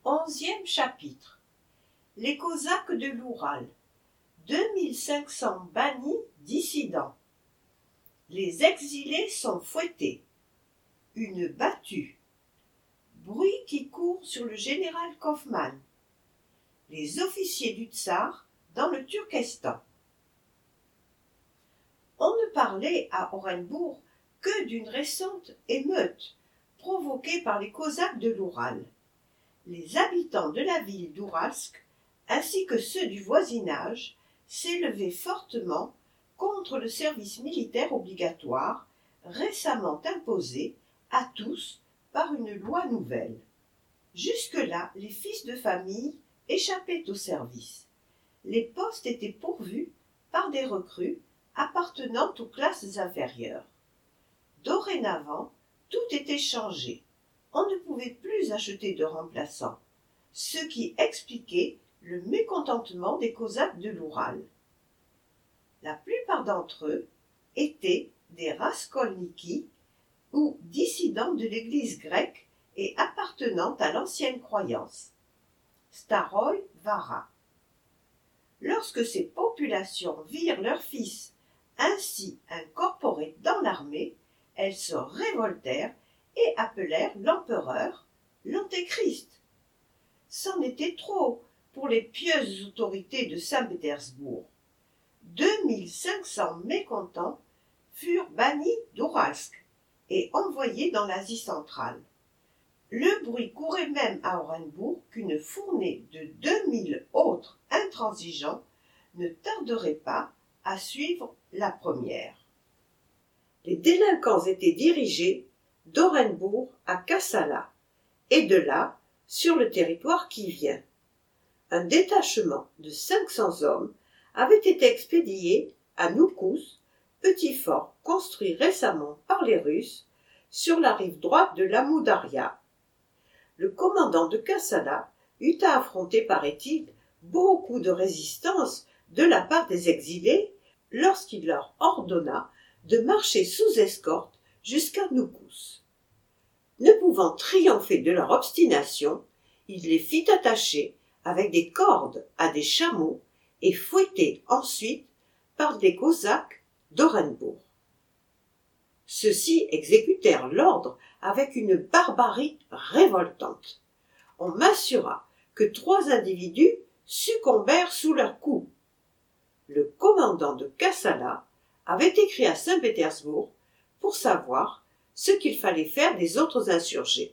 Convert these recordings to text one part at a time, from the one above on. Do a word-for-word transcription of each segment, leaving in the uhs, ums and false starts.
Onzième chapitre. Les Cosaques de l'Oural. deux mille cinq cents bannis dissidents. Les exilés sont fouettés. Une battue. Bruit qui court sur le général Kaufmann. Les officiers du tsar dans le Turkestan. On ne parlait à Orenbourg que d'une récente émeute provoquée par les Cosaques de l'Oural. Les habitants de la ville d'Ouralsk, ainsi que ceux du voisinage, s'élevaient fortement contre le service militaire obligatoire récemment imposé à tous par une loi nouvelle. Jusque-là, les fils de famille échappaient au service. Les postes étaient pourvus par des recrues appartenant aux classes inférieures. Dorénavant, tout était changé. On ne pouvait plus acheter de remplaçants, ce qui expliquait le mécontentement des Cosaques de l'Oural. La plupart d'entre eux étaient des raskolniki ou dissidents de l'Église grecque et appartenant à l'ancienne croyance, Staroï Vara. Lorsque ces populations virent leurs fils ainsi incorporés dans l'armée, elles se révoltèrent et appelèrent l'empereur l'Antéchrist. C'en était trop pour les pieuses autorités de Saint-Pétersbourg. deux mille cinq cents mécontents furent bannis d'Ouralsk et envoyés dans l'Asie centrale. Le bruit courait même à Orenbourg qu'une fournée de deux mille autres intransigeants ne tarderait pas à suivre la première. Les délinquants étaient dirigés d'Orenbourg à Kassala, et de là sur le territoire qui vient. Un détachement de cinq cents hommes avait été expédié à Noukous, petit fort construit récemment par les Russes sur la rive droite de l'Amou Daria. Le commandant de Kassala eut à affronter, paraît-il, beaucoup de résistance de la part des exilés lorsqu'il leur ordonna de marcher sous escorte jusqu'à Noukous. Ne pouvant triompher de leur obstination, il les fit attacher avec des cordes à des chameaux et fouetter ensuite par des Cosaques d'Orenbourg. Ceux-ci exécutèrent l'ordre avec une barbarie révoltante. On m'assura que trois individus succombèrent sous leurs coups. Le commandant de Kassala avait écrit à Saint-Pétersbourg pour savoir ce qu'il fallait faire des autres insurgés.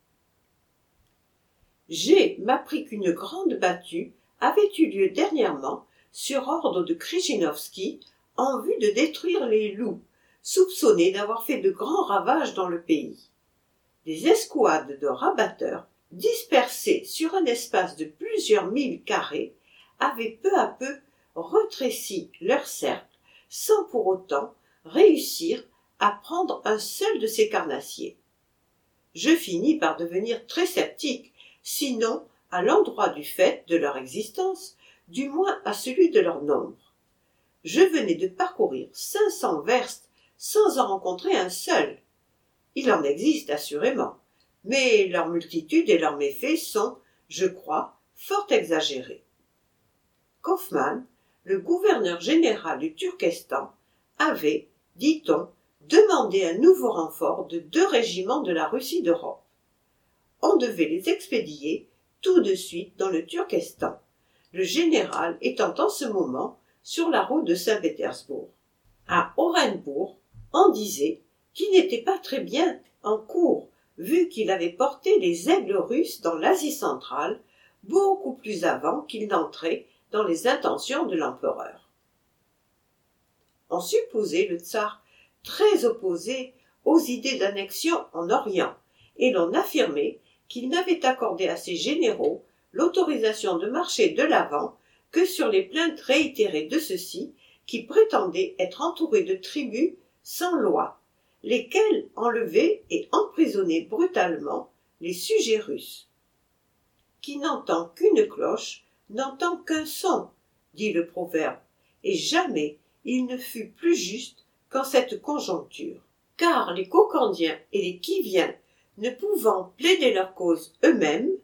J'ai m'appris qu'une grande battue avait eu lieu dernièrement sur ordre de Krijinovski en vue de détruire les loups, soupçonnés d'avoir fait de grands ravages dans le pays. Des escouades de rabatteurs, dispersés sur un espace de plusieurs milles carrés, avaient peu à peu retréci leur cercle sans pour autant réussir à prendre un seul de ces carnassiers. Je finis par devenir très sceptique, sinon à l'endroit du fait de leur existence, du moins à celui de leur nombre. Je venais de parcourir cinq cents verstes sans en rencontrer un seul. Il en existe assurément, mais leur multitude et leurs méfaits sont, je crois, fort exagérés. Kaufmann, le gouverneur général du Turkestan, avait, dit-on, demandé un nouveau renfort de deux régiments de la Russie d'Europe. On devait les expédier tout de suite dans le Turkestan, le général étant en ce moment sur la route de Saint-Pétersbourg. À Orenbourg, on disait qu'il n'était pas très bien en cours, vu qu'il avait porté les aigles russes dans l'Asie centrale beaucoup plus avant qu'il n'entrait dans les intentions de l'empereur. On supposait le tsar très opposé aux idées d'annexion en Orient, et l'on affirmait qu'il n'avait accordé à ses généraux l'autorisation de marcher de l'avant que sur les plaintes réitérées de ceux-ci qui prétendaient être entourés de tribus sans loi, lesquelles enlevaient et emprisonnaient brutalement les sujets russes. Qui n'entend qu'une cloche n'entend qu'un son, dit le proverbe, et jamais il ne fut plus juste qu'en cette conjoncture. Car les Kokandiens et les Kiviens, ne pouvant plaider leur cause eux-mêmes,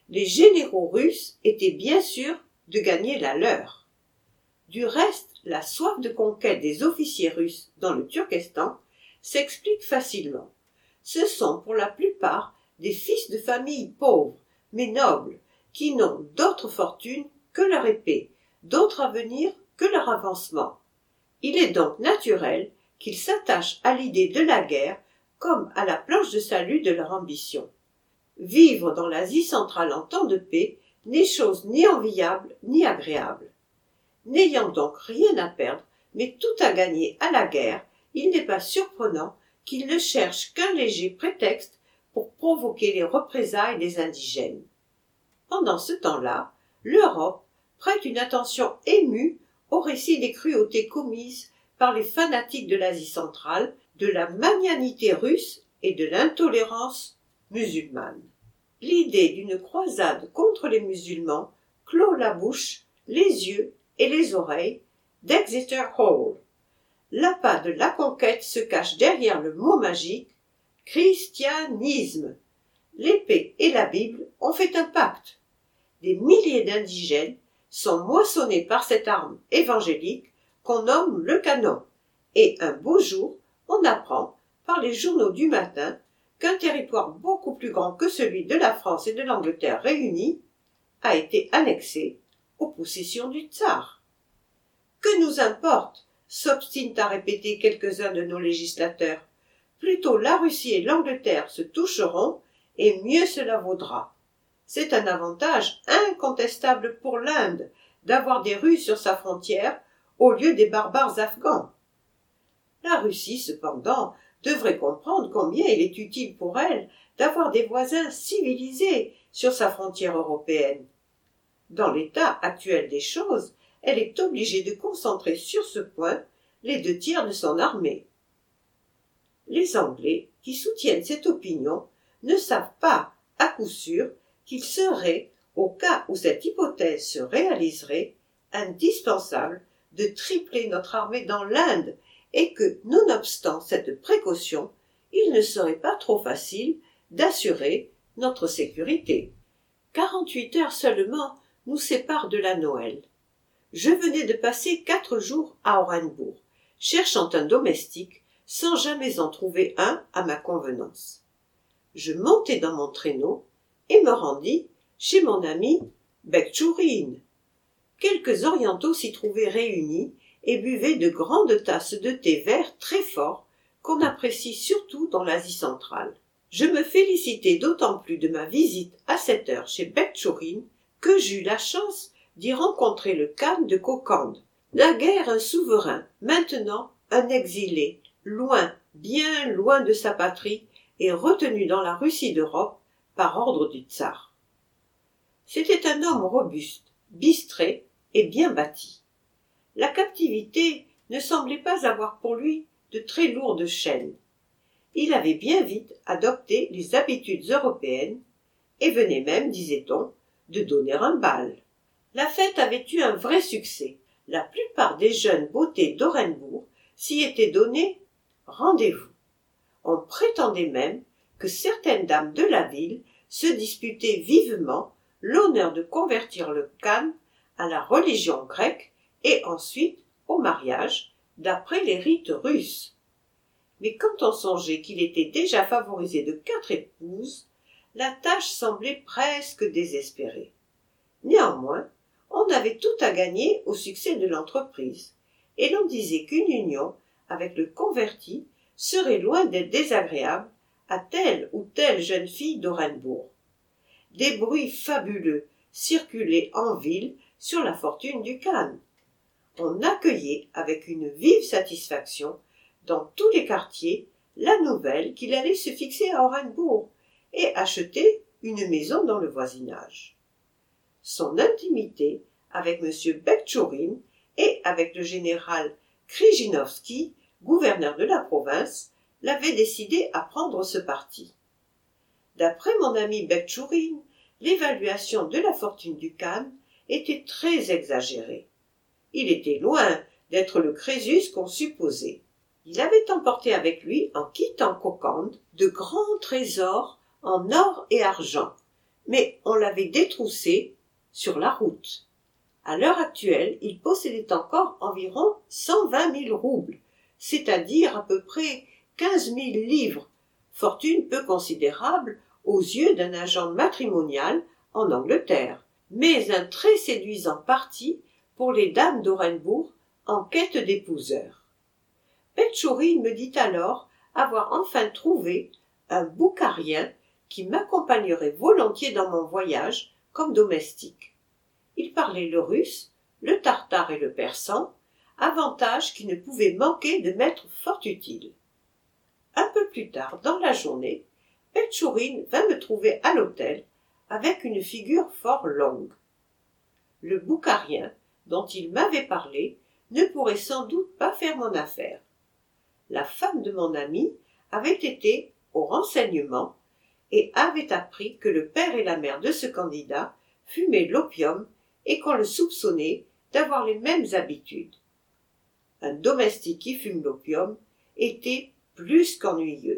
les généraux russes étaient bien sûrs de gagner la leur. Du reste, la soif de conquête des officiers russes dans le Turkestan s'explique facilement. Ce sont pour la plupart des fils de familles pauvres, mais nobles, qui n'ont d'autre fortune que leur épée, d'autre avenir que leur avancement. Il est donc naturel qu'ils s'attachent à l'idée de la guerre comme à la planche de salut de leur ambition. Vivre dans l'Asie centrale en temps de paix n'est chose ni enviable ni agréable. N'ayant donc rien à perdre, mais tout à gagner à la guerre, il n'est pas surprenant qu'ils ne cherchent qu'un léger prétexte pour provoquer les représailles des indigènes. Pendant ce temps-là, l'Europe prête une attention émue au récit des cruautés commises par les fanatiques de l'Asie centrale, de la magnanimité russe et de l'intolérance musulmane. L'idée d'une croisade contre les musulmans clôt la bouche, les yeux et les oreilles d'Exeter Hall. L'appât de la conquête se cache derrière le mot magique « christianisme ». L'épée et la Bible ont fait un pacte. Des milliers d'indigènes sont moissonnés par cette arme évangélique qu'on nomme le canon, et un beau jour, on apprend, par les journaux du matin, qu'un territoire beaucoup plus grand que celui de la France et de l'Angleterre réunis a été annexé aux possessions du tsar. Que nous importe, s'obstinent à répéter quelques-uns de nos législateurs. Plutôt la Russie et l'Angleterre se toucheront, et mieux cela vaudra. C'est un avantage incontestable pour l'Inde d'avoir des Russes sur sa frontière au lieu des barbares afghans. La Russie, cependant, devrait comprendre combien il est utile pour elle d'avoir des voisins civilisés sur sa frontière européenne. Dans l'état actuel des choses, elle est obligée de concentrer sur ce point les deux tiers de son armée. Les Anglais, qui soutiennent cette opinion, ne savent pas, à coup sûr, qu'il serait, au cas où cette hypothèse se réaliserait, indispensable de tripler notre armée dans l'Inde et que, nonobstant cette précaution, il ne serait pas trop facile d'assurer notre sécurité. Quarante-huit heures seulement nous séparent de la Noël. Je venais de passer quatre jours à Orenbourg, cherchant un domestique, sans jamais en trouver un à ma convenance. Je montai dans mon traîneau et me rendis chez mon ami Bekchourine. Quelques orientaux s'y trouvaient réunis et buvaient de grandes tasses de thé vert très fort qu'on apprécie surtout dans l'Asie centrale. Je me félicitai d'autant plus de ma visite à cette heure chez Bekchourine que j'eus la chance d'y rencontrer le khan de Kokand, naguère un souverain, maintenant un exilé, loin, bien loin de sa patrie et retenu dans la Russie d'Europe par ordre du tsar. C'était un homme robuste, bistré et bien bâti. La captivité ne semblait pas avoir pour lui de très lourdes chaînes. Il avait bien vite adopté les habitudes européennes et venait même, disait-on, de donner un bal. La fête avait eu un vrai succès. La plupart des jeunes beautés d'Orenbourg s'y étaient donné rendez-vous. On prétendait même que certaines dames de la ville se disputaient vivement l'honneur de convertir le khan à la religion grecque et ensuite au mariage d'après les rites russes. Mais quand on songeait qu'il était déjà favorisé de quatre épouses, la tâche semblait presque désespérée. Néanmoins, on avait tout à gagner au succès de l'entreprise, et l'on disait qu'une union avec le converti serait loin d'être désagréable à telle ou telle jeune fille d'Orenbourg. Des bruits fabuleux circulaient en ville sur la fortune du khan. On accueillait avec une vive satisfaction dans tous les quartiers la nouvelle qu'il allait se fixer à Orenbourg et acheter une maison dans le voisinage. Son intimité avec M. Bekchourine et avec le général Krijinovski, gouverneur de la province, l'avait décidé à prendre ce parti. D'après mon ami Bekchourine, l'évaluation de la fortune du khan était très exagérée. Il était loin d'être le Crésus qu'on supposait. Il avait emporté avec lui, en quittant Kokand, de grands trésors en or et argent, mais on l'avait détroussé sur la route. À l'heure actuelle, il possédait encore environ cent vingt mille roubles, c'est-à-dire à peu près quinze mille livres, fortune peu considérable aux yeux d'un agent matrimonial en Angleterre, mais un très séduisant parti pour les dames d'Orenbourg en quête d'épouseurs. Petchourine me dit alors avoir enfin trouvé un boucarien qui m'accompagnerait volontiers dans mon voyage comme domestique. Il parlait le russe, le tartare et le persan, avantages qui ne pouvaient manquer de m'être fort utiles. Un peu plus tard dans la journée, Petchourine vint me trouver à l'hôtel avec une figure fort longue. Le boucarien dont il m'avait parlé ne pourrait sans doute pas faire mon affaire. La femme de mon ami avait été au renseignement et avait appris que le père et la mère de ce candidat fumaient l'opium et qu'on le soupçonnait d'avoir les mêmes habitudes. Un domestique qui fume l'opium était plus qu'ennuyeux.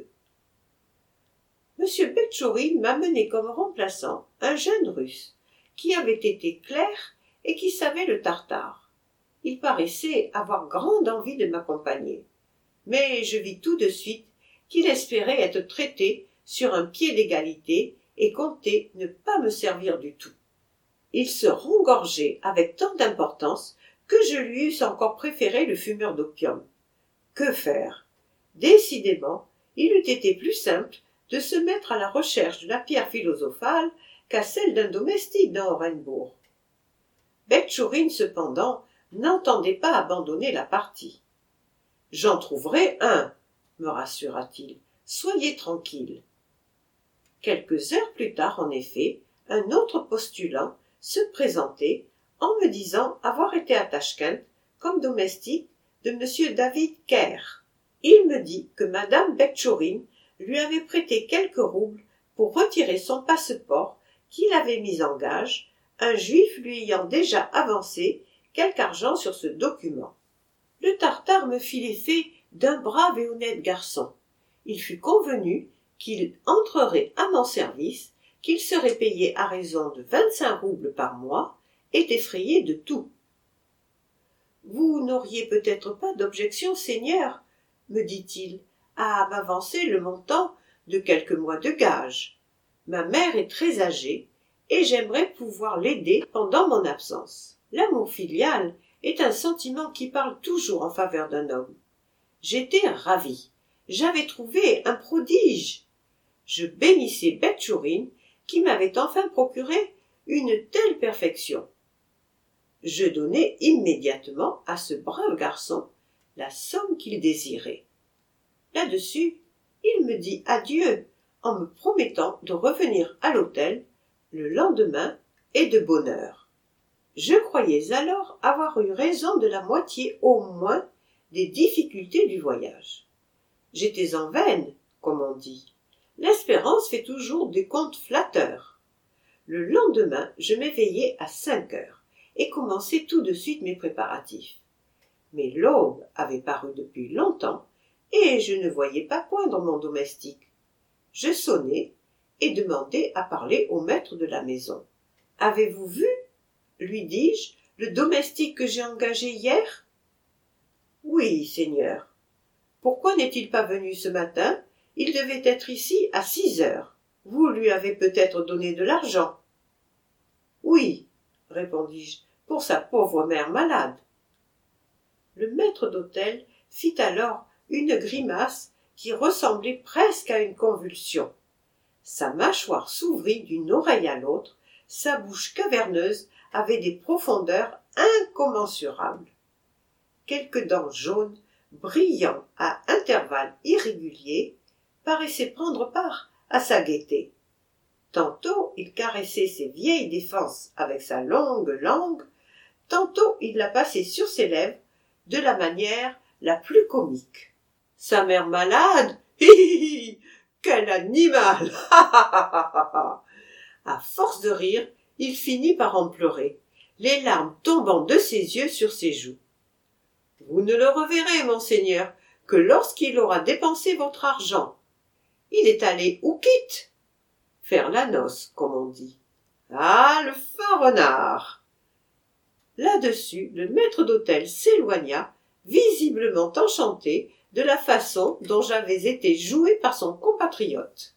Monsieur Petchourine m'a mené comme remplaçant un jeune russe qui avait été clerc et qui savait le tartare. Il paraissait avoir grande envie de m'accompagner, mais je vis tout de suite qu'il espérait être traité sur un pied d'égalité et comptait ne pas me servir du tout. Il se rengorgeait avec tant d'importance que je lui eusse encore préféré le fumeur d'opium. Que faire? Décidément, il eût été plus simple de se mettre à la recherche de la pierre philosophale qu'à celle d'un domestique dans Orenbourg. Petchourine, cependant, n'entendait pas abandonner la partie. « J'en trouverai un, » me rassura-t-il. « Soyez tranquille. » Quelques heures plus tard, en effet, un autre postulant se présentait en me disant avoir été à Tachkent comme domestique de M. David Kerr. Il me dit que Madame Petchourine lui avait prêté quelques roubles pour retirer son passeport qu'il avait mis en gage, un juif lui ayant déjà avancé quelque argent sur ce document. Le tartare me fit l'effet d'un brave et honnête garçon. Il fut convenu qu'il entrerait à mon service, qu'il serait payé à raison de vingt-cinq roubles par mois et défrayé de tout. « Vous n'auriez peut-être pas d'objection, Seigneur, me dit-il, à m'avancer le montant de quelques mois de gage. Ma mère est très âgée et j'aimerais pouvoir l'aider pendant mon absence. L'amour filial est un sentiment qui parle toujours en faveur d'un homme. J'étais ravie. J'avais trouvé un prodige. Je bénissais Petchourine qui m'avait enfin procuré une telle perfection. Je donnai immédiatement à ce brave garçon la somme qu'il désirait. Là-dessus, il me dit adieu en me promettant de revenir à l'hôtel le lendemain et de bonne heure. Je croyais alors avoir eu raison de la moitié au moins des difficultés du voyage. J'étais en veine, comme on dit. L'espérance fait toujours des contes flatteurs. Le lendemain, je m'éveillai à cinq heures et commençai tout de suite mes préparatifs. Mais l'aube avait paru depuis longtemps et je ne voyais pas poindre mon domestique. Je sonnai et demandai à parler au maître de la maison. « Avez-vous vu, lui dis-je, le domestique que j'ai engagé hier ?»« Oui, Seigneur. Pourquoi n'est-il pas venu ce matin? Il devait être ici à six heures. Vous lui avez peut-être donné de l'argent. »« Oui, répondis-je, pour sa pauvre mère malade. » Le maître d'hôtel fit alors une grimace qui ressemblait presque à une convulsion. Sa mâchoire s'ouvrit d'une oreille à l'autre, sa bouche caverneuse avait des profondeurs incommensurables. Quelques dents jaunes, brillant à intervalles irréguliers, paraissaient prendre part à sa gaieté. Tantôt il caressait ses vieilles défenses avec sa longue langue, tantôt il la passait sur ses lèvres de la manière la plus comique. Sa mère malade, hi hi hi, quel animal, ha ha ha ha ha. À force de rire, il finit par en pleurer, les larmes tombant de ses yeux sur ses joues. Vous ne le reverrez, monseigneur, que lorsqu'il aura dépensé votre argent. Il est allé où quitte? faire la noce, comme on dit. Ah, le fin renard! Là-dessus, le maître d'hôtel s'éloigna, visiblement enchanté de la façon dont j'avais été joué par son compatriote.